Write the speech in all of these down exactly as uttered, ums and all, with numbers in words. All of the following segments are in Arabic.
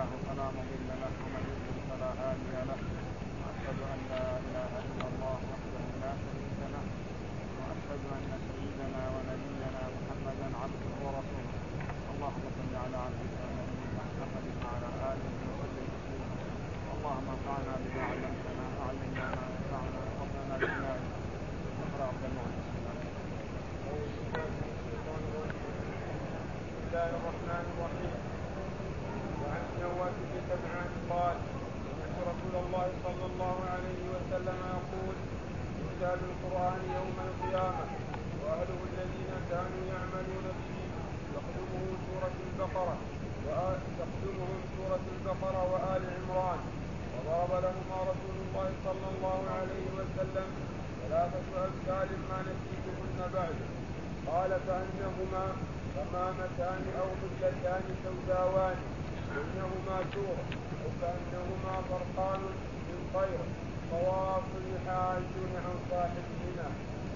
الله فلا مضل له ومن يضلل فلا هادي له، وأشهد أن لا إله إلا الله وحده لا شريك له، وأشهد أن سيدنا ونبينا محمدا عبده ورسوله. اللهم صل على عبدك ونبيك محمد وعلى آله وسلم تسليما. اللهم انفعنا بما علمتنا وعلمنا ما ينفعنا وارزقنا بما اقرأ عبد المعين. بسم الله الرحمن الرحيم. وعن النواس بن سمعان قال: سمعت رسول الله صلى الله عليه وسلم يقول: يؤتى بالقرآن يوم القيامة وأهله الذين كانوا يعملون به تخدمه سورة البقرة تخدمهم سورة البقرة وآل عمران. وضرب لهما رسول الله صلى الله عليه وسلم ثلاثة أمثال ما نسيتهن بعد. قال: كأنهما غمامتان أو ظلتان سوداوان بينهما سور، أو كأنهما فرقان من طير طواف يحاجون عن صاحبهما.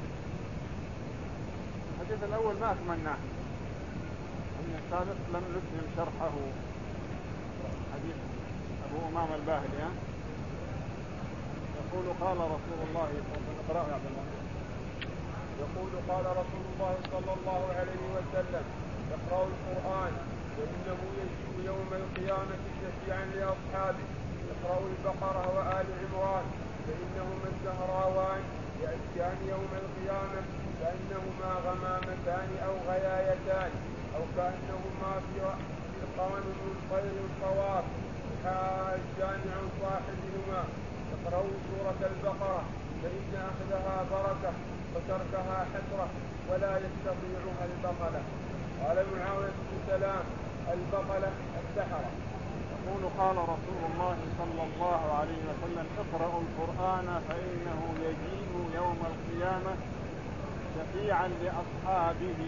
الحديث الأول ما أكملناه، أن السابق لم نتم شرحه. حديث أبو أمامة الباهلي يقول: قال رسول الله صلى الله عليه وسلم يقول قال رسول الله صلى الله عليه وسلم: اقرأوا القرآن فإنه يجيء يوم القيامة شفيعا لأصحابه. اقرأوا البقرة وآل عمران فإنهما الزهراوان يأتيان يوم القيامة كأنهما غمامتان أو غيايتان، أو كأنهما فرقان من طير الطواف يحاجان عن صاحبهما. اقرأوا سورة البقرة فإن أخذها بركة وتركها حسرة ولا يستطيعها البطلة. قال معاوية بن سلام: البطلة السحرة. يقول: قال رسول الله صلى الله عليه وسلم: اقرأوا القرآن فإنه يجيء يوم القيامة شفيعا لأصحابه.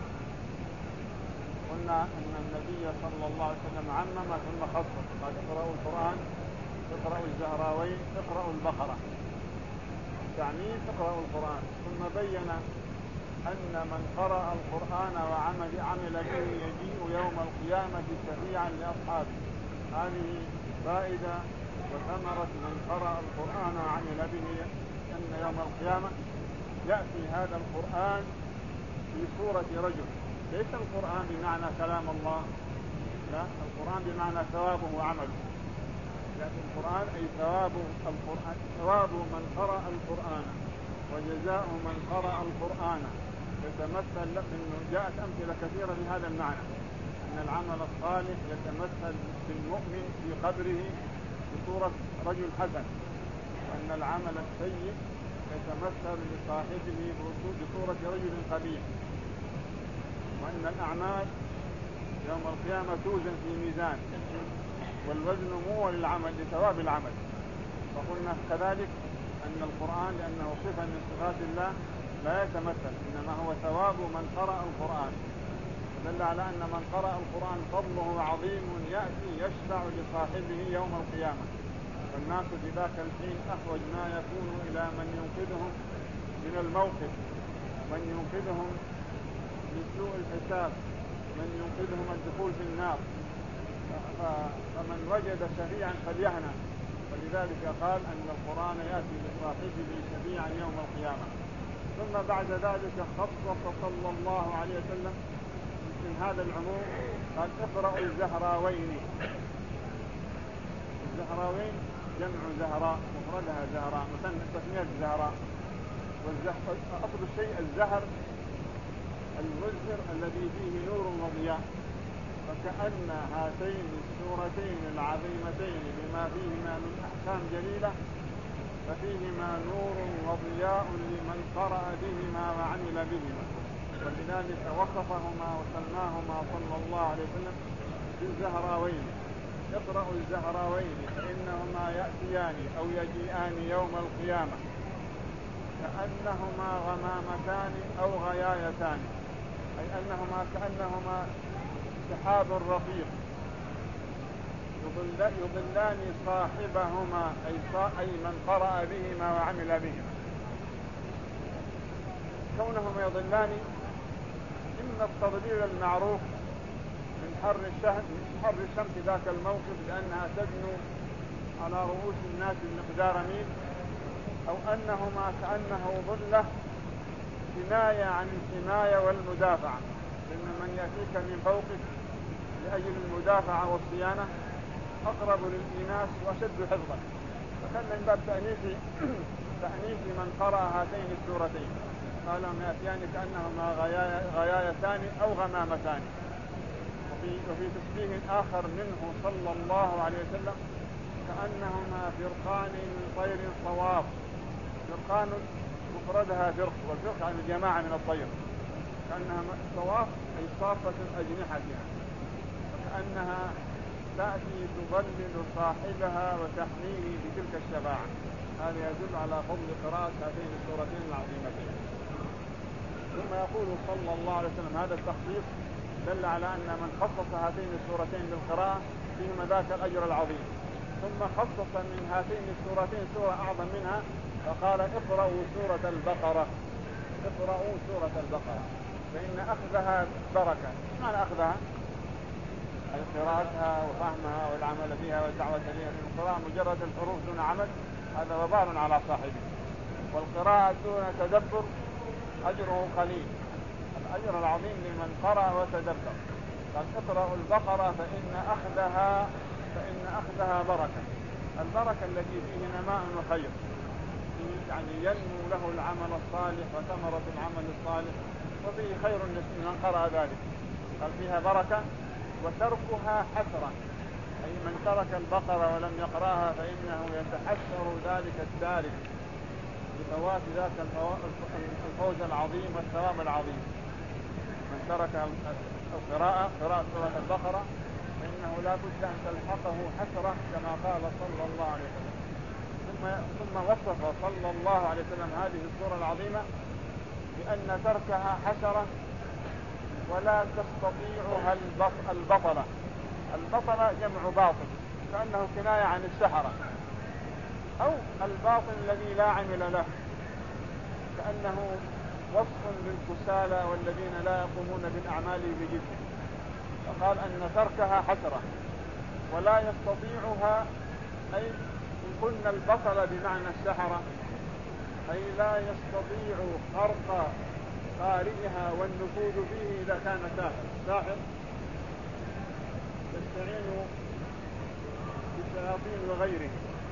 قلنا أن النبي صلى الله عليه وسلم عمم ثم خصص، قال: اقرأوا القرآن، اقرأوا الزهراوين، اقرأوا البقرة. تعميم: اقرأوا القرآن. ثم بين أن من قرأ القرآن وعمل عمل به يجيء يوم القيامة شفيعا لأصحابه. هذه فائدة وثمرة من قرأ القرآن وعمل به، أن يوم القيامة يأتي هذا القرآن في صورة رجل. ليس القرآن بمعنى كلام الله، لا، القرآن بمعنى ثوابه وعمله. لكن القرآن أي ثواب القرآن، ثواب من قرأ القرآن وجزاء من قرأ القرآن. يتمثل انه جاءت امثله كثيره في هذا المعنى، ان العمل الصالح يتمثل بالمؤمن في قبره بصوره رجل حسن، وان العمل السيء يتمثل لصاحبه بصوره رجل قبيح، وان الاعمال يوم القيامه توزن في ميزان، والوزن مو للعمل لثواب العمل. وقلنا كذلك ان القرآن لانه صفه من صفات الله لا يتمثل، إنما هو ثواب من قرأ القرآن. ودل على أن من قرأ القرآن فضله عظيم يأتي يشفع لصاحبه يوم القيامة. والناس في ذاك الحين أحوج ما يكون إلى من ينقذهم من الموقف، من ينقذهم من سوء الحساب، من ينقذهم الدخول في النار. فمن وجد شفيعا فليهنأ. ولذلك قال أن القرآن يأتي لصاحبه شفيعا يوم القيامة. ثم بعد ذلك خصص صلى الله عليه وسلم من هذا العموم، قال: اقرأوا الزهراوين. الزهراوين جمع زهراء، مفردها زهراء، مثلا تسمية زهراء. أصل الشيء الزهر المزهر الذي فيه نور وضياء، فكأن هاتين السورتين العظيمتين بما فيهما من أحكام جليلة ففيهما نور وضياء لمن قرأ بهما وعمل بهما. ولذلك وصفهما وسماهما صلى الله عليه وسلم بالزهراوين. اقرأوا الزهراوين فإنهما يأتيان أو يجيئان يوم القيامة كأنهما غمامتان أو غيايتان، أي أنهما كأنهما سحاب رقيق يضلان صاحبهما، أي من قرأ بهما وعمل بهما. كونهما يضلان إما التضليل المعروف من حر الشمس حر الشمس ذاك الموقف لأنها تدنو على رؤوس الناس بمقدار ميل، أو أنهما كأنه ظلة حماية عن الحماية والمدافعة، لأن من يأتيك من فوقك لأجل المدافعة والصيانة أقرب للإناث وأشد حفظا. فكان من باب تأنيث تأنيث من قرأ هاتين السورتين قال لهم يأتيان كأنهما غيايتان أو غمامتان. وفي, وفي تشبيه آخر منه صلى الله عليه وسلم كأنهما فرقان من طير صواف. فرقان مفردها فرق، والفرق عن الجماعة من الطير، كأنها صواف أي صافة أجنحتها، وكأنها تأتي تظلل صاحبها وتحميه بتلك الشفاعة. هذا يدل على فضل قراءة هاتين السورتين العظيمتين. ثم يقول صلى الله عليه وسلم هذا التخصيص دل على أن من خصص هاتين السورتين بالقراءة فيهما ذاك الأجر العظيم. ثم خصص من هاتين السورتين سورة أعظم منها فقال اقرأوا سورة البقرة. اقرأوا سورة البقرة فإن أخذها بركة. معنى أخذها أي قراءتها وفهمها والعمل بها والدعوة إليها، لأن القراءة مجرد الحروف دون عمل هذا وبال على صاحبه، والقراءة دون تدبر أجره قليل. الأجر العظيم لمن قرأ وتدبر. قال اقرأوا البقرة فإن أخذها فإن أخذها بركة. البركة التي فيه نماء وخير، يعني ينمو له العمل الصالح وثمرة العمل الصالح وفيه خير لمن قرأ ذلك. قال فيها بركة وتركها حسرة، أي من ترك البقرة ولم يقرأها فإنه يتحسر ذلك التارك بفوات ذاك الفوز العظيم والثواب العظيم. من ترك القراءة قراءة سورة البقرة فإنه لا بد أن تلحقه حسرة كما قال صلى الله عليه وسلم. ثم ثم وصف صلى الله عليه وسلم هذه السورة العظيمة بأن تركها حسرة ولا تستطيعها البطلة. البطلة جمع باطل كأنه كناية عن السحرة، أو الباطل الذي لا عمل له كأنه وصف للكسالى والذين لا يقومون بالأعمال بجد. فقال أن تركها حسرة ولا يستطيعها، أي إن قلنا البطل بمعنى السحرة أي لا يستطيع خرق قارئها والنفوذ فيه إذا كان ساحر. ساحر يستعين بالشياطين وغيره،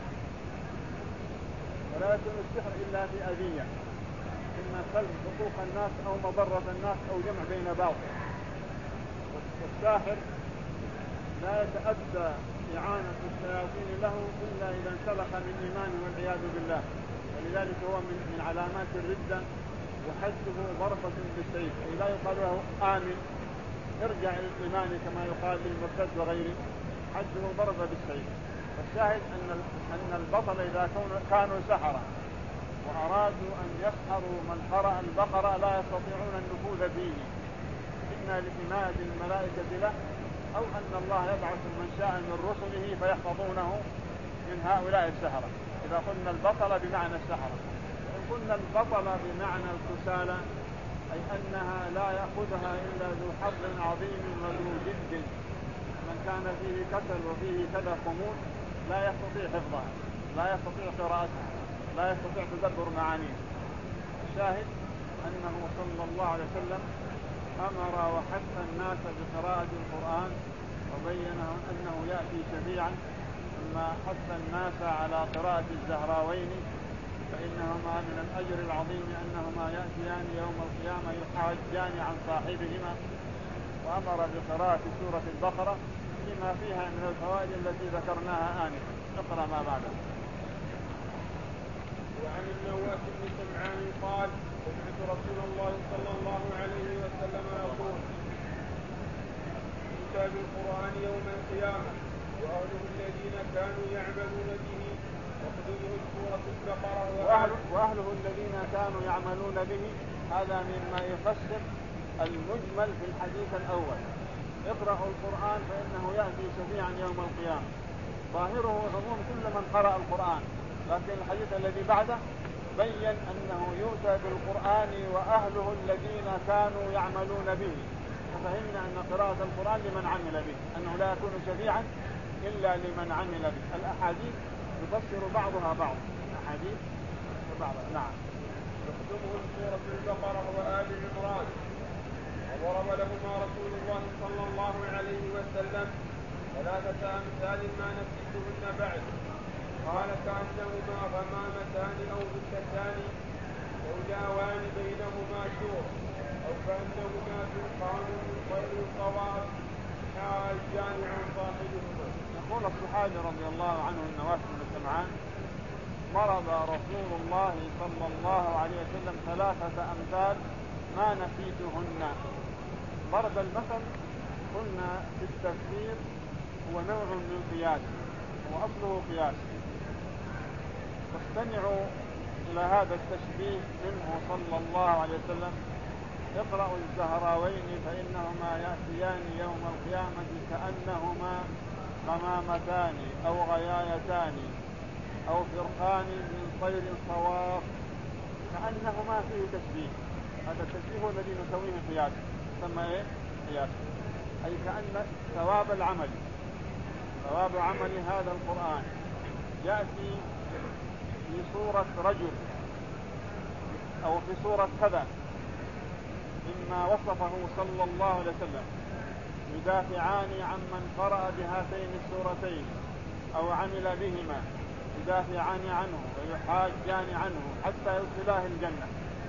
ولا يكون السحر إلا في أذية، إما سلب حقوق الناس أو مضرة الناس أو جمع بين باطل. والساحر لا يتأدى إعانة الشياطين له إلا إذا انسلخ من إيمانه والعياذ بالله، ولذلك هو من, من علامات الردة. وحده ضربة بالسيف، أي لا يقال له آمن ارجع إلى الإيمان كما يقال للمرتد وغيره، حده ضربة بالسيف. فالشاهد أن أن البطل إذا كانوا سحرة وأرادوا أن يسحروا من قرأ البقرة لا يستطيعون النفوذ فيه، إما لحماية الملائكة له أو أن الله يبعث من شاء من رسله فيحفظونه من هؤلاء السحرة. إذا قلنا البطل بمعنى السحرة. وإن قلنا البطل بمعنى الكسالى أي أنها لا يأخذها إلا ذو حظ عظيم وذو جد. من كان فيه كسل وفيه كذا خمول لا يستطيع حفظها، لا يستطيع قراءتها، لا يستطيع تدبر معانيها. الشاهد أنه صلى الله عليه وسلم أمر وحث الناس بقراءة القرآن وبين أنه يأتي شفيعا، ثم حث الناس على قراءة الزهراوين فإنهما من الأجر العظيم أنهما يأتيان يوم القيامة يحاجان عن صاحبهما. وأمر بقراءة سورة البقرة لما فيها من الفوائد التي ذكرناها آنفا. اقرأ ما بعده. وعن النواس بن سمعان قال سمعت رسول الله صلى الله عليه وسلم يقول يؤتى بالقرآن يوم القيامة وأهله الذين كانوا يعملون به وقدمه سورة البقرة وأهله, وأهله الذين كانوا يعملون به. هذا مما يفسر المجمل في الحديث الأول. اقرأوا القرآن فإنه يأتي شفيعا يوم القيامة. ظاهره عموم كل من قرأ القرآن، لكن الحديث الذي بعده بين أنه يؤتى بالقرآن وأهله الذين كانوا يعملون به. فهمنا أن قراءة القرآن لمن عمل به، أنه لا يكون شفيعا إلا لمن عمل به. الأحاديث تفسر بعضها بعض، الأحاديث تفسر بعضها. نعم. يختمهم سورة البقرة وآل عمران. وضرب لهما رسول الله صلى الله عليه وسلم ثلاثة أمثال ما نسيتهن بعد. قال كأنهما غمامتان أو ذكتان سوداوان بينهما سور، أو كأنهما فرقان من طير الصواب حاجان عن صاحبهما. يقول الصحابي رضي الله عنه النواس بن سمعان: ضرب رسول الله صلى الله عليه وسلم ثلاثة أمثال ما نسيتهن. ضرب المثل قلنا في التفسير هو نوع من القياس، وأصله قياس. واستمعوا إلى هذا التشبيه منه صلى الله عليه وسلم: اقرأوا الزهراوين فإنهما يأتيان يوم القيامة كأنهما غمامتان أو غيايتان أو فرقان من طير صواف. كأنهما فيه تشبيه، هذا التشبيه هو الذي نسويه قياس، يسمى ايه؟ قياس. أي كأن ثواب العمل، ثواب عمل هذا القرآن يأتي في صورة رجل أو في صورة كذا مما وصفه صلى الله عليه وسلم، يدافعان عمن قرأ بهاتين السورتين أو عمل بهما، يدافعان عنه ويحاجان عنه حتى يدخلاه الجنة.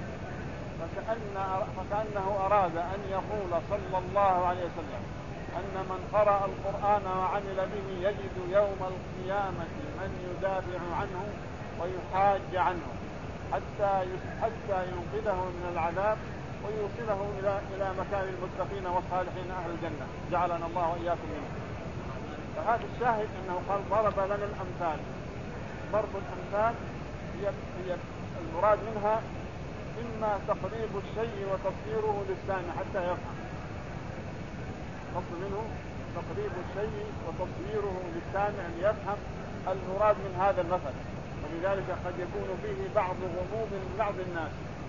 فكأن فكأنه أراد أن يقول صلى الله عليه وسلم أن من قرأ القرآن وعمل به يجد يوم القيامة من يدافع عنه ويحاج عنه حتى حتى ينقذه من العذاب ويوصله إلى إلى مكان المتقين والصالحين أهل الجنة، جعلنا الله وإياكم منه. فهذا الشاهد أنه قال ضرب لنا الأمثال. ضرب الأمثال هي هي المراد منها إما تقريب الشيء وتصويره للسامع حتى يفهم. قصد منه تقريب الشيء وتصويره للسامع ليفهم المراد من هذا المثل. ولذلك قد يكون فيه بعض غموض لبعض الناس،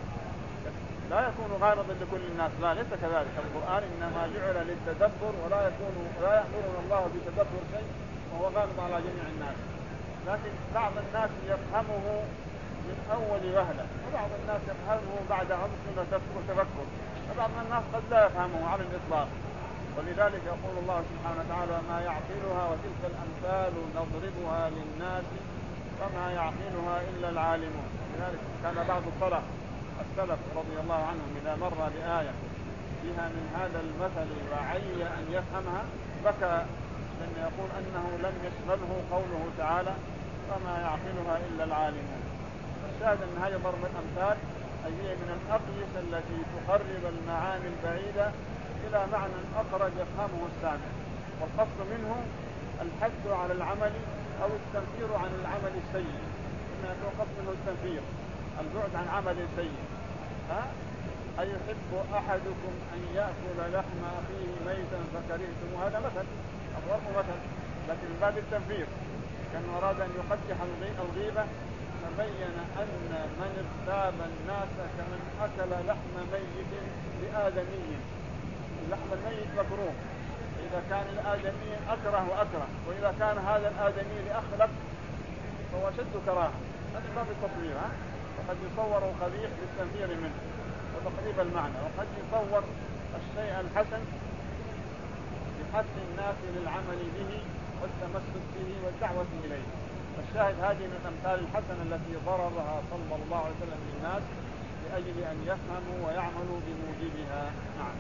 لا يكون غامضا لكل الناس، لا ليس كذلك. القرآن إنما جعل للتدبر، ولا يكون لا يأمرنا الله بتدبر شيء وهو غامض على جميع الناس. لكن بعض الناس يفهمه من أول وهلة، وبعض الناس يفهمه بعد عمق وتفكر، وبعض الناس قد لا يفهمه على الإطلاق. ولذلك يقول الله سبحانه وتعالى: ما يعقلها وتلك الأمثال نضربها للناس وما يعقلها إلا العالمون. لذلك كان بعض السلف السلف رضي الله عنهم إذا مر بآية فيها من هذا المثل وعي أن يفهمها بكى، لأن يقول أنه لم يشمله قوله تعالى وما يعقلها إلا العالمون. الشاهد أن هذه ضرب الأمثال أي هي من الأقيس التي تقرب المعاني البعيدة إلى معنى أخرج يفهمه السامع. والقصد منه الحث على العمل أو التنفير عن العمل السيء، إنما يكون قصد منه التنفير، البعد عن عمل سيء. ها؟ أيحب أحدكم أن يأكل لحم أخيه ميتا فكرهتم؟ هذا مثل، أضرب مثل، لكن من باب التنفير، كان أراد أن يقدح الغيبة فبين أن من اغتاب الناس كمن أكل لحم ميت لآدمي. اللحم الميت مكروه، إذا كان الآدمي أكره وأكره، وإذا كان هذا الآدمي لأخلق فهو شد كراهة. هذا باب التصوير. ها؟ وقد يصور القبيح للتنفير منه وتقريب المعنى، وقد يصور الشيء الحسن بحث الناس للعمل به والتمسك به والدعوة إليه. فالشاهد هذه من الأمثال الحسنة التي ضربها صلى الله عليه وسلم للناس لأجل أن يفهموا ويعملوا بموجبها. نعم.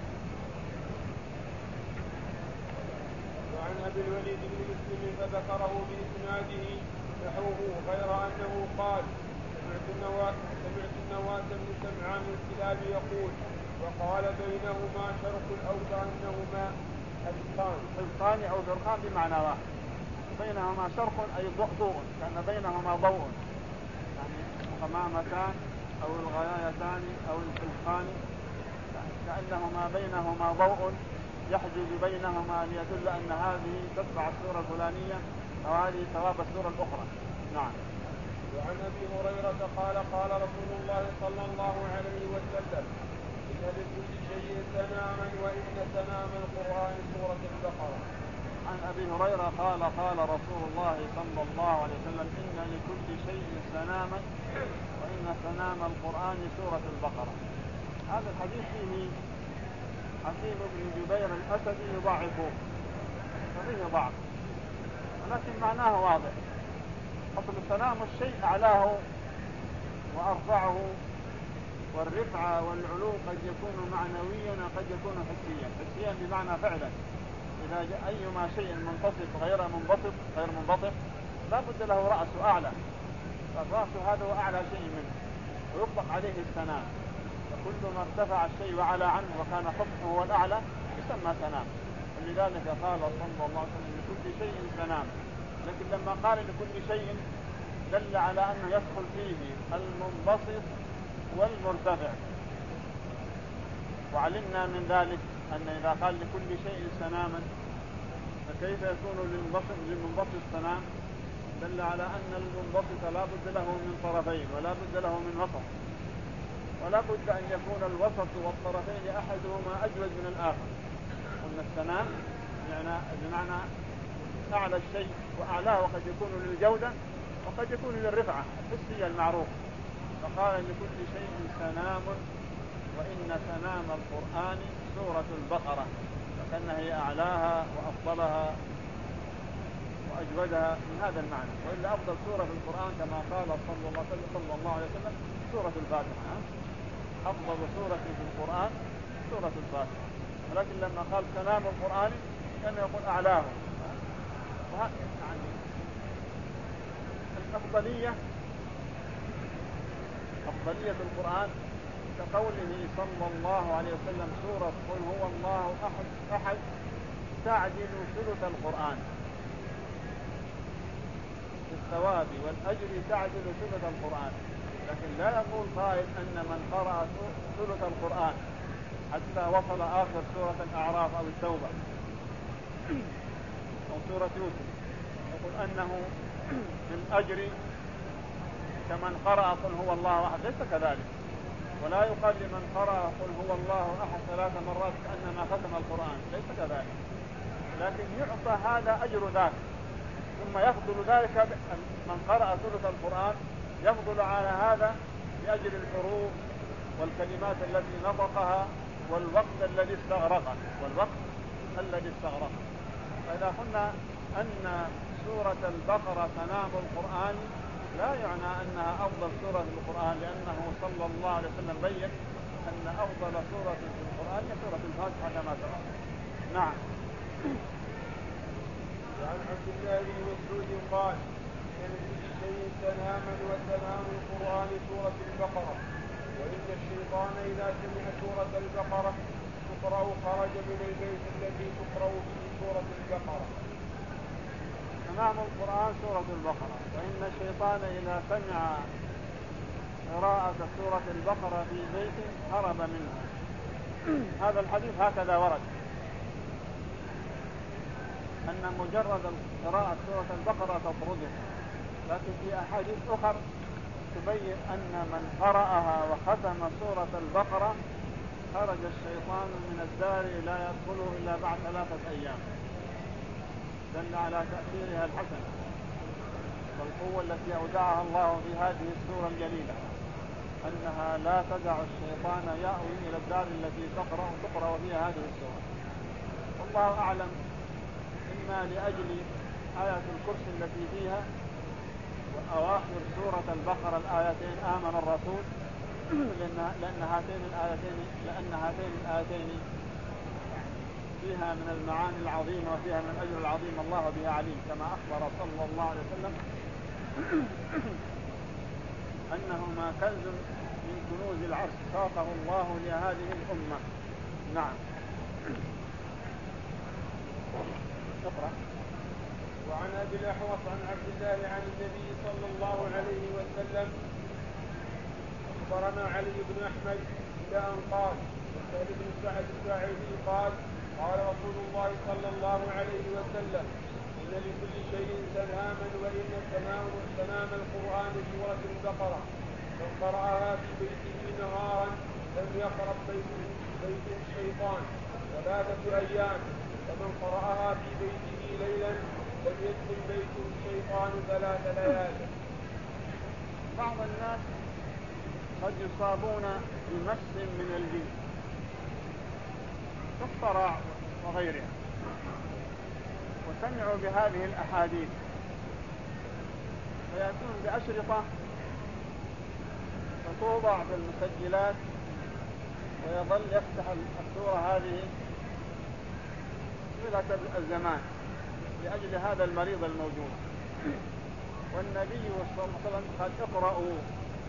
وعن أبي الوليد بن مسلم فذكره بإسناده نحوه، غير أنه قال: سمعت النواس سمعت النواس بن سمعان الكلاب يقول: وقال بينهما شرق أو كأنهما حلقان. حلقان أو فرقان بمعنى واحد، بينهما شرق أي ضوء، كأن بينهما ضوء، يعني الغمامتان أو الغيايتان أو الحلقان كأنهما بينهما ضوء يحجز بينهما ليدل أن هذه تتبع السورة الفلانية أو هذه ثواب السورة الأخرى. نعم. وعن أبي هريرة قال: قال رسول الله صلى الله عليه وسلم: إن لكل شيء سناما وإن سنام القرآن سورة البقرة. عن أبي هريرة قال قال رسول الله صلى الله عليه وسلم إن لكل شيء سناما وإن سنام القرآن سورة البقرة. هذا الحديث فيه حكيم بن جبير الأسدي يضعفه فيه ضعف، ولكن معناه واضح. أصل السنام الشيء أعلاه وأرفعه، والرفعة والعلو قد يكون معنويا وقد يكون حسيا. حسيا بمعنى فعلا، إذا جاء أيما شيء منتصف غير منبسط غير منبسط لا بد له رأس أعلى، فالرأس هذا هو أعلى شيء منه ويطلق عليه السنام. فكل ما ارتفع الشيء وعلى عنه وكان سطحه هو الأعلى يسمى سنام. ولذلك قال صلى الله عليه وسلم لكل شيء سنام. لكن لما قال لكل شيء دل على أنه يدخل فيه المنبسط والمرتفع. وعلمنا من ذلك أن إذا قال لكل شيء سناما فكيف يكون للمنبسط سنام؟ دل على أن المنبسط لا بد له من طرفين ولا بد له من وسط، ولا بد أن يكون الوسط والطرفين أحدهما أجود من الآخر. قلنا السنام بمعنى أعلى الشيء وأعلاه، وقد يكون للجودة وقد يكون للرفعة الحسية المعروف. فقال لكل شيء سنام وإن سنام القرآن سورة البقرة، فكأنها هي أعلاها وأفضلها وأجودها من هذا المعنى. وإلا أفضل سورة في القرآن كما قال صلى الله عليه وسلم, صلى الله عليه وسلم سورة الفاتحة. أفضل سورة في القرآن سورة الفاتحة، ولكن لما قال سنام القرآن كان يقول أعلاه. يعني الأفضلية أفضلية القرآن كقوله صلى الله عليه وسلم سورة قل هو الله أحد أحد تعدل ثلث القرآن في الثواب والأجر، تعدل ثلث القرآن. لكن لا يقول قائل أن من قرأ ثلث القرآن حتى وصل آخر سورة الأعراف أو التوبة أو سورة يوسف يقول أنه من أجر كمن قرأ قل هو الله أحد، ليس كذلك. ولا يقال لمن قرأ قل هو الله أحد ثلاث مرات كأنما ختم القرآن، ليس كذلك. لكن يعطى هذا أجر ذاك، ثم يفضل ذلك من قرأ ثلث القرآن يفضل على هذا بأجر الحروف والكلمات التي نطقها والوقت الذي استغرقه والوقت الذي استغرقه. فإذا قلنا أن سورة البقرة سنام القرآن لا يعني أنها أفضل سورة في القرآن، لأنه صلى الله عليه وسلم بين أن أفضل سورة في القرآن هي سورة الفاتحة كما سبق. نعم. وعن عبد الله بن مسعود قال إن لكل شيء سناما وسنام القرآن سورة البقرة، وإن الشيطان إذا سمع سورة البقرة تقرأ خرج من البيت الذي تقرأ فيه سورة البقرة. سنام القرآن سورة البقرة، فإن الشيطان إذا سمع قراءة سورة البقرة في بيت هرب منه. هذا الحديث هكذا ورد أن مجرد قراءة سورة البقرة تطرده، لكن في أحاديث أخرى تبين أن من قرأها وختم سورة البقرة خرج الشيطان من الدار لا يدخله إلا بعد ثلاثة أيام. دل على تأثيرها الحسن والقوة التي أودعها الله في هذه السورة الجليلة، أنها لا تدع الشيطان يأوي إلى الدار التي تقرأ تقرأ فيها هذه السورة. والله أعلم، إما لأجل آية الكرسي التي فيها وأواخر سورة البقرة الآيتين آمن الرسول، لأن, لأن هاتين الآيتين لأن هاتين الآيتين فيها من المعاني العظيمة وفيها من الأجر العظيم الله بها عليم، كما أخبر صلى الله عليه وسلم أنهما كنز من كنوز العرش ساقه الله لهذه الأمة. نعم. اقرأ. وعن أبي الأحوص عن عبد الله عن النبي صلى الله عليه وسلم أخبرنا علي بن أحمد إلى أن قال وسهل بن سعد الساعدي قال قال رسول الله صلى الله عليه وسلم إن لكل شيء سناما وإن سنام سنام القرآن سورة البقرة، من قرأها في بيته نهارا لم يقرب بيته, بيته الشيطان ثلاثة أيام، ومن قرأها في بيته ليلا لم يدخل بيته الشيطان ثلاث ليال. بعض الناس قد يصابون بمس من الجن كالصرع وغيرها، وسمعوا بهذه الأحاديث فيأتون بأشرطة فتوضع في المسجلات، ويظل يفتح السورة هذه طيلة الزمان لأجل هذا المريض الموجود. والنبي صلى الله عليه وسلم قال اقرأوا،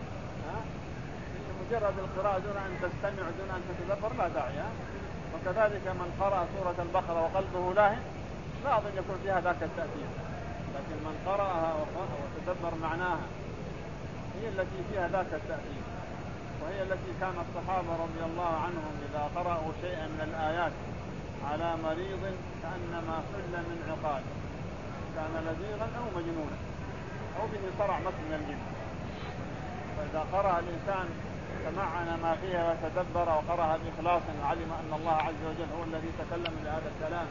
مجرد القراءة دون أن تستمع دون أن تتدبر لا داعي. وكذلك من قرأ سورة البقرة وقلبه لاهٍ لا أظن يكون فيها ذاك التأثير، لكن من قرأها وتدبر معناها هي التي فيها ذاك التأثير، وهي التي كان الصحابة رضي الله عنهم إذا قرأوا شيئا من الآيات على مريض كأنما حل من عقال، كان لزيغا أو مجنونا أو به صرع مس من الجن. فإذا قرأ الإنسان تمعن ما فيها وتدبر وقرأها بإخلاص وعلم أن الله عز وجل هو الذي تكلم بهذا الكلام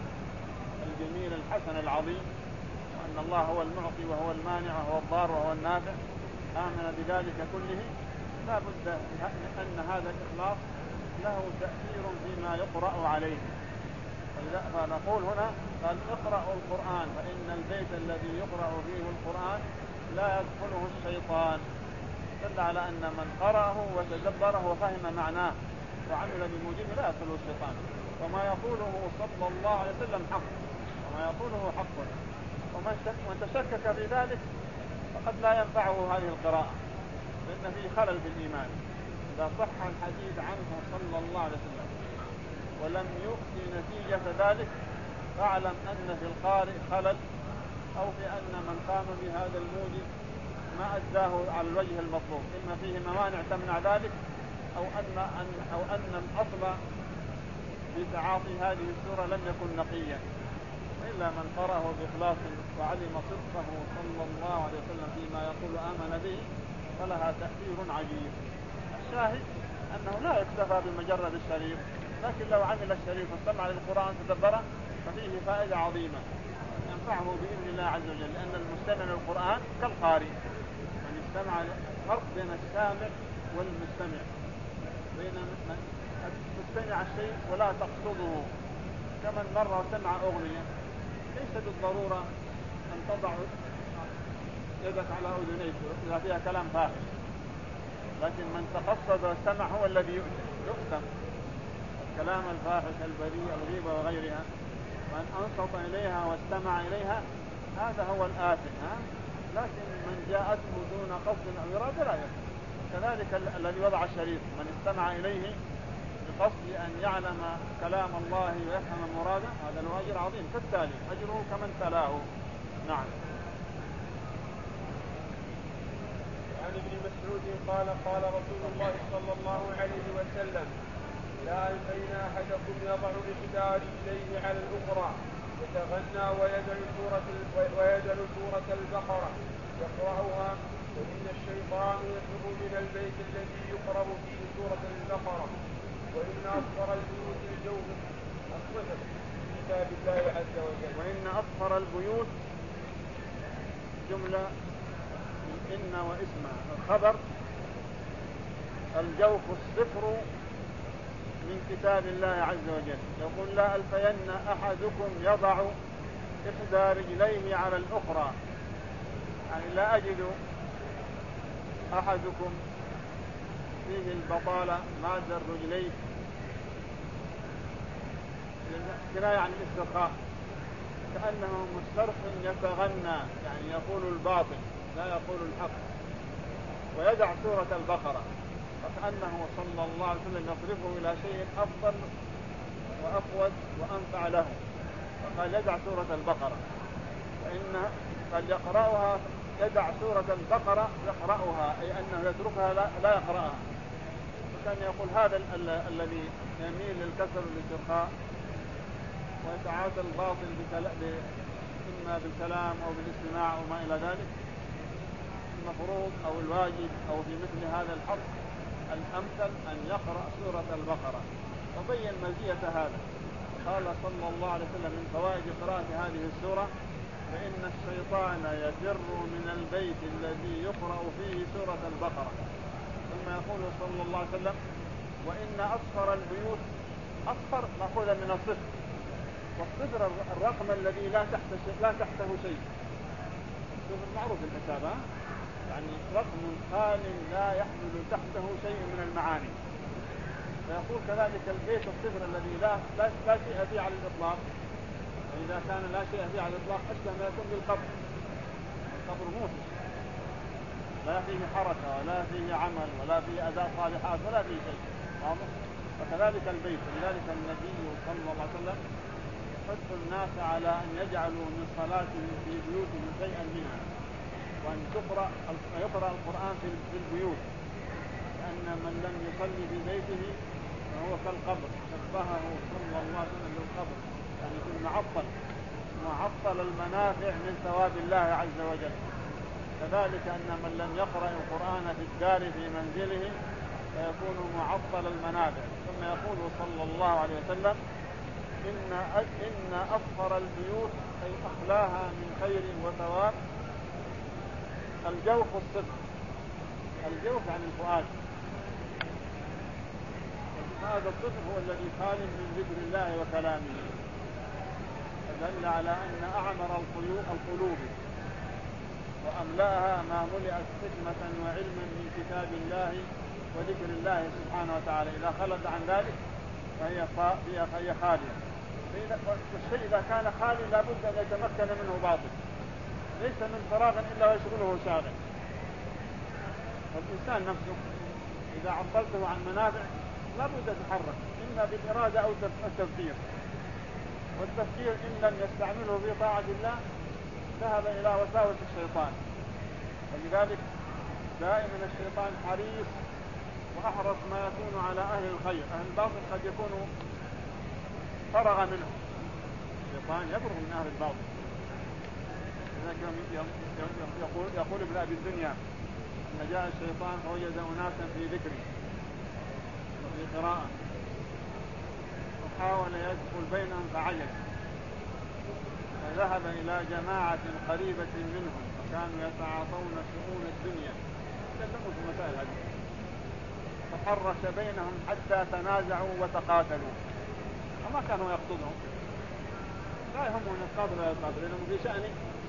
الجميل الحسن العظيم، وأن الله هو المعطي وهو المانع وهو الضار وهو النافع، آمن بذلك كله، لا بد أن هذا الإخلاص له تأثير فيما يقرأ عليه. فنقول هنا قال اقرأوا القرآن، فإن البيت الذي يقرأ فيه القرآن لا يدخله الشيطان، دل على أن من قرأه وتدبره وفهم معناه وعمل بموجبه لا يدخله الشيطان. وما يقوله صلى الله عليه وسلم حق، وما يقوله حق، ومن تشكك في ذلك فقد لا ينفعه هذه القراءة، لأن فيه خلل في الإيمان. إذا صح الحديث عنه صلى الله عليه وسلم ولم يؤتي نتيجة ذلك فاعلم أن في القارئ خلل، أو في أن من قام بهذا الموجب ما أداه على الوجه المطلوب، إما فيه موانع تمنع ذلك، أو أن, أن, أو أن الأصل في تعاطي هذه السورة لم يكن نقيا. إلا من قرأه بإخلاص وعلم صدقه صلى الله عليه وسلم فيما يقول آمن به فلها تأثير عجيب. الشاهد أنه لا يكتفى بمجرد الشريط، لكن لو عمل الشريط واستمع للقرآن تدبره ففيه فائدة عظيمة ينفعه بإذن الله عز وجل، لأن المستمع للقرآن كالقارئ. من استمع، فرق بين السامع والمستمع، بين من تستمع الشيء ولا تقصده، كمن مر وسمع أغنية ليس بالضرورة أن تضع يدك على أذنيك إذا فيها كلام فاحش، لكن من تقصد واستمع هو الذي يؤثم. الكلام الفاحش البذيء الغيبة وغيرها، من أنصت إليها واستمع إليها هذا هو الآثم. لكن من جاءته دون قصد أو إرادة لا يؤثم. كذلك الذي وضع الشريط من استمع إليه بقصد أن يعلم كلام الله ويفهم مراده هذا له أجر عظيم، فالتالي أجره كمن تلاه. نعم. عن ابن مسعود قال قال رسول الله صلى الله عليه وسلم لا ألفين أحدكم يضع إحدى رجليه على الأخرى يتغنى ويدعو سورة, ويدعو سورة البقرة يقرأها، وإن الشيطان يخرج من البيت الذي يقرأ فيه سورة البقرة. وإن أصفر البيوت الجوف الصفر في كتاب الله عز وجل. وإن أصفر البيوت جملة إن واسمها الخبر، الجوف الصفر من كتاب الله عز وجل. يقول لا ألفين أحدكم يضع إحدى رجليه على الأخرى، يعني لا أجد أحدكم فيه البطالة مادة الرجلين كناية عن الاسترخاء، كأنه مسترخ يتغنى، يعني يقول الباطل لا يقول الحق، ويدع سورة البقرة، فكأنه صلى الله عليه وسلم يصرفه إلى شيء أفضل وأفود وأنفع له، فقال يدع سورة البقرة، فإن قد يقرأها يدع سورة البقرة يقرأها، أي أنه يتركها لا يقرأها. وكان يقول هذا ال ال الذي يميل للكسل والاسترخاء ويتعاطى الباطل إما بالكلام أو بالاستماع وما إلى ذلك، المفروض أو الواجب أو في مثل هذا الحق الأمثل أن يقرأ سورة البقرة، وبين مزية هذا. قال صلى الله عليه وسلم من فوائد قراءة هذه السورة: فإن الشيطان يفر من البيت الذي يقرأ فيه سورة البقرة. ثم يقول صلى الله عليه وسلم: وإن أصفر البيوت، أصفر مأخوذ من الصفر، والصفر الرقم الذي لا تحته لا تحته شيء. الصفر معروف الحساب، يعني رقم خال لا يحمل تحته شيء من المعاني. فيقول كذلك البيت الصفر الذي لا لا, لا شيء فيه على الإطلاق، وإذا كان لا شيء فيه على الإطلاق أشبه ما يكون بالقبر. القبر موحش، لا فيه حركة ولا فيه عمل ولا فيه أداء صالحات ولا فيه شيء. وكذلك البيت. لذلك النبي صلى الله عليه وسلم يحث الناس على أن يجعلوا من صلاتهم في بيوتهم شيئا منها، وأن تقرأ يقرأ القرآن في البيوت، لأن من لم يصلي في بيته فهو كالقبر. شبهه صلى الله عليه وسلم بالقبر، يعني يكون معطل معطل المنافع من ثواب الله عز وجل. كذلك أن من لم يقرأ القرآن في الدار في منزله فيكون معطل المنافع. ثم يقول صلى الله عليه وسلم: إن إن أفخر البيوت، أي أخلاها من خير وثواب، الجوف الصدق. الجوف عن الفؤاد، هذا الصدق هو الذي خال من ذكر الله وكلامه. فدل على أن أعمر القلوب وأملأها ما ملئت حكمة وعلما من كتاب الله وذكر الله سبحانه وتعالى. إذا خلت عن ذلك فهي فهي خالية. والشيء إذا كان خالي لابد أن يتمكن منه باطل، ليس من فراغ إلا ويشغله شاغل. والإنسان نفسه إذا عطلته عن منافع لابد يتحرك، إما بالإرادة أو التفكير. والتفكير إن لم يستعمله في طاعة الله ذهب إلى وساوس الشيطان. ولذلك دائما الشيطان حريص وأحرص ما يكون على أهل الخير. أهل الباطل قد يكون فرغ منه، الشيطان يفرغ من أهل الباطل. يقول, يقول ابن أبي الدنيا أن جاء الشيطان فوجد أناسا في ذكري وفي قراءة، وحاول يدخل بينهم فعجز، فذهب إلى جماعة قريبة منهم وكانوا يتعاطون شؤون الدنيا، تكلموا في المسائل هذه، فحرش بينهم حتى تنازعوا وتقاتلوا. وما كانوا يقصدهم، لا يهمهم أن يتقاتلوا ولا يتقاتلوا، لأنهم في شأن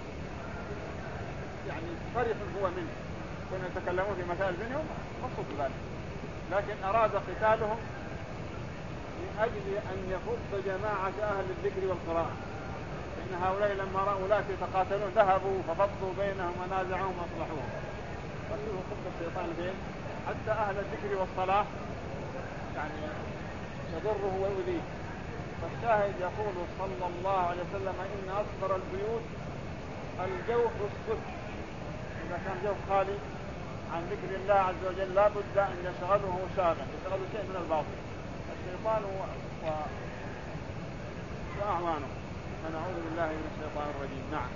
يعني فرح هو منه، كانوا يتكلمون في مسائل بينهم مقصود ذلك، لكن أراد قتالهم من أجل أن يفض جماعة أهل الذكر والقراءة. إن هؤلاء لما رأوا أولئك يتقاتلون ذهبوا ففضوا بينهم ونازعهم وأصلحوهم. فشوفوا خطة الشيطان فين، حتى أهل الذكر والصلاة يعني يضره ويؤذيه. فالشاهد يقول صلى الله عليه وسلم: إن أصفر البيوت الجوف الصدق. إذا كان جوف خالي عن ذكر الله عز وجل لا بد أن يشغله شاغل، يشغله شيء من الباطل، الشيطان و... و... وأعوانه. فنعوذ بالله من الشيطان الرجيم. نعم،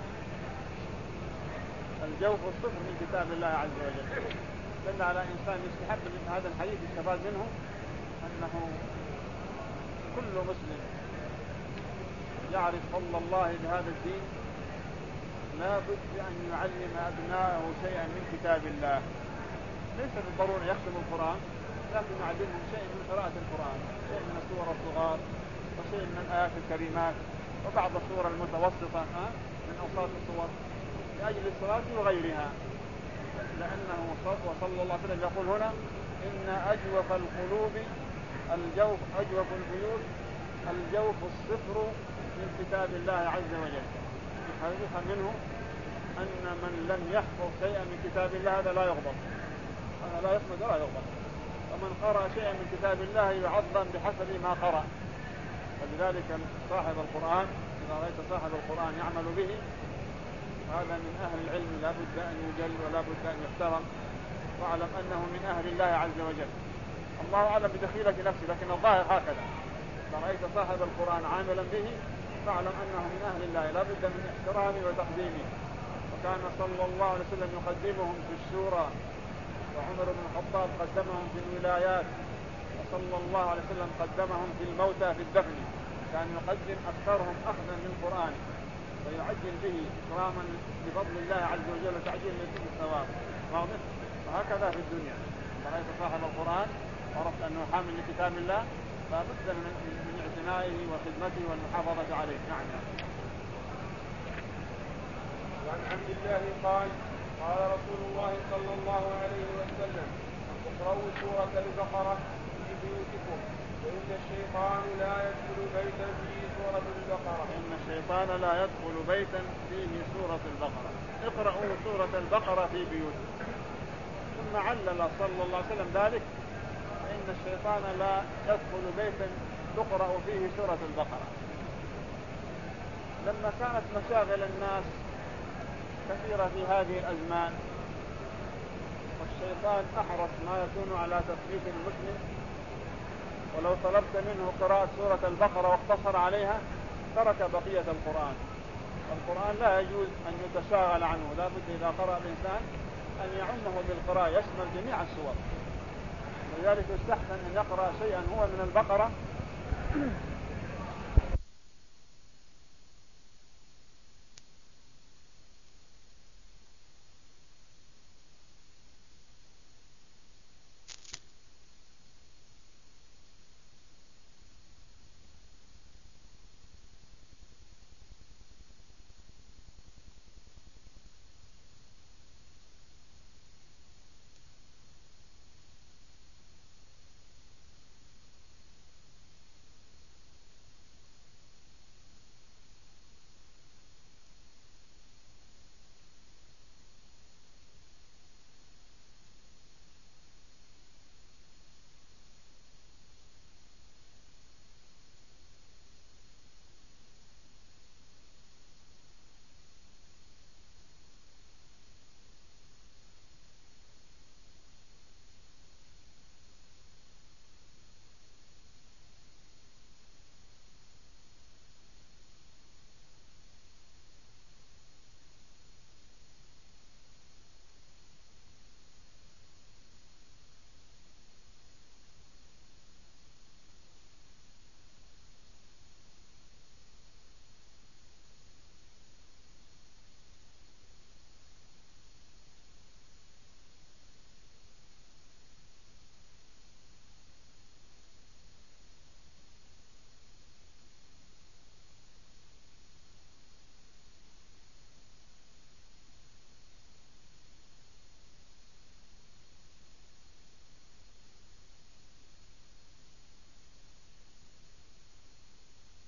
الجوف الصفر من كتاب الله عز وجل. دل على إنسان يستحب من هذا الحديث يستفاد منه أنه كل مسلم يعرف فضل الله بهذا الدين لا بد أن يعلم أبنائه شيئا من كتاب الله. ليس بالضرورة يختم القرآن، لكن يعلمهم شيء من قراءة القرآن، شيء من السور الصغار وشيء من الآيات الكريمات وبعض السور المتوسطة من أوساط السور لأجل الصلاة وغيرها. لأنه صلى الله عليه وسلم يقول هنا: إن أجوف القلوب الجوف، أجوف البيوت الجوف الصفر من كتاب الله عز وجل. يفهم منه أن من لم يحفظ شيئا من كتاب الله هذا لا يغضب، هذا لا يصمد ولا يغضب. ومن قرأ شيئا من كتاب الله يعظم بحسب ما قرأ. ولذلك صاحب القرآن إذا رأيت صاحب القرآن يعمل به هذا من أهل العلم، لا بد أن يجل ولا بد أن يحترم، واعلم أنه من أهل الله عز وجل. الله أعلم بدخيلة نفسه، لكن الظاهر هكذا. إذا رأيت صاحب القرآن عاملا به فاعلم أنه من أهل الله، لا بد من احترامه وتقديمه. وكان صلى الله عليه وسلم يقدمهم في الشورى وعمر بن الخطاب قدمهم في الولايات، وصلى الله عليه وسلم قدمهم في الموتى في الدفن، كان يقدم أكثرهم أخذا للقرآن ويعجل به إكراما بفضل الله عز وجل وتعجيل للثواب. واضح؟ وهكذا في الدنيا، رأيت صاحب القرآن عرفت أنه حامل لكتاب الله فبد من اعتنائه وخدمته والمحافظة عليه. نعم. وعن عبد الله قال قال رسول الله صلى الله عليه وسلم اقرأوا سورة البقرة في بيوتكم فإن الشيطان لا يدخل بيتا فيه سورة البقرة إن الشيطان لا يدخل بيتا فيه سورة البقرة. اقرأوا سورة البقرة في بيوتكم. ثم علل صلى الله عليه وسلم ذلك إن الشيطان لا يدخل بيتا تقرأ فيه سورة البقرة. لما كانت مشاغل الناس كثيرة في هذه الأزمان والشيطان أحرص ما يكون على تثبيت المسلم، ولو طلبت منه قراءة سورة البقرة واقتصر عليها ترك بقية القرآن. القرآن لا يجوز أن يتشاغل عنه، لا بد إذا قرأ الإنسان أن يعمه بالقراءة يشمل جميع السور. لذلك يستحسن أن يقرأ شيئا هو من البقرة